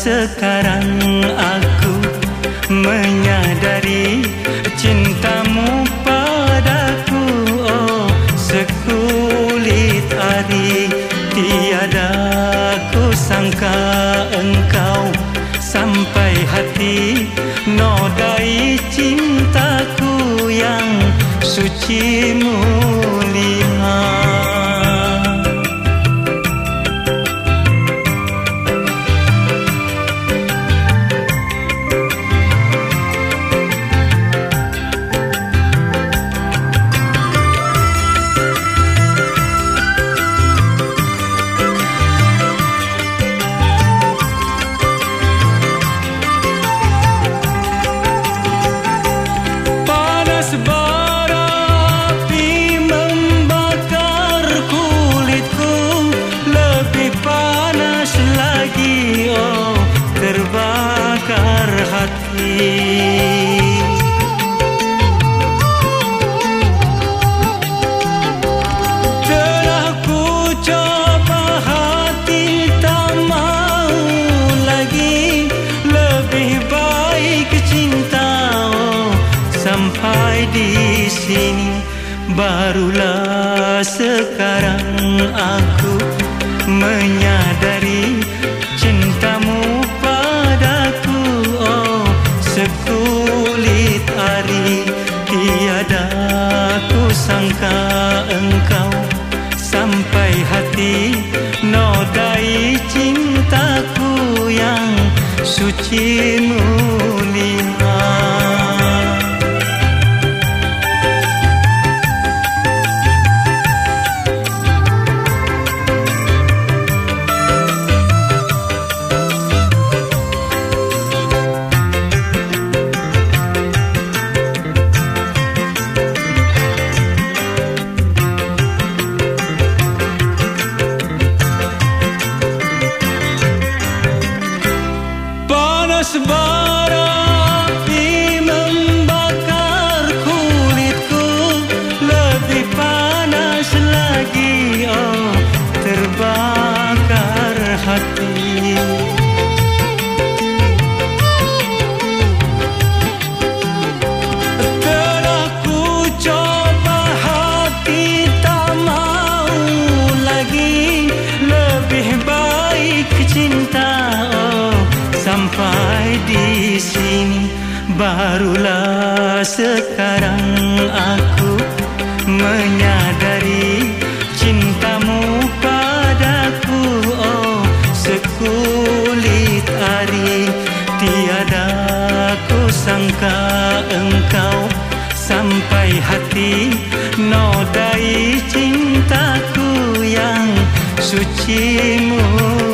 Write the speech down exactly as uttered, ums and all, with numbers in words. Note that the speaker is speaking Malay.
sekarang aku menyadari cintamu padaku, oh sekulit ari. Tiada ku sangka engkau sampai hati nodai cintaku yang suci mulia. Terbakar hati, telah ku coba hati tak mau lagi. Lebih baik cinta, oh sampai di sini. Barulah sekarang aku menyadari cintamu padaku, oh sekulit ari. Tiada ku sangka engkau sampai hati nodai cintaku yang suci mulia. Bara api membakar kulitku, lebih panas lagi, oh terbakar hati. Telah ku coba hati tak mau lagi. Lebih baik cinta, oh sampai di sini. Barulah sekarang aku menyadari cintamu padaku, oh sekulit ari. Tiada ku sangka engkau sampai hati nodai cintaku yang suci mulia.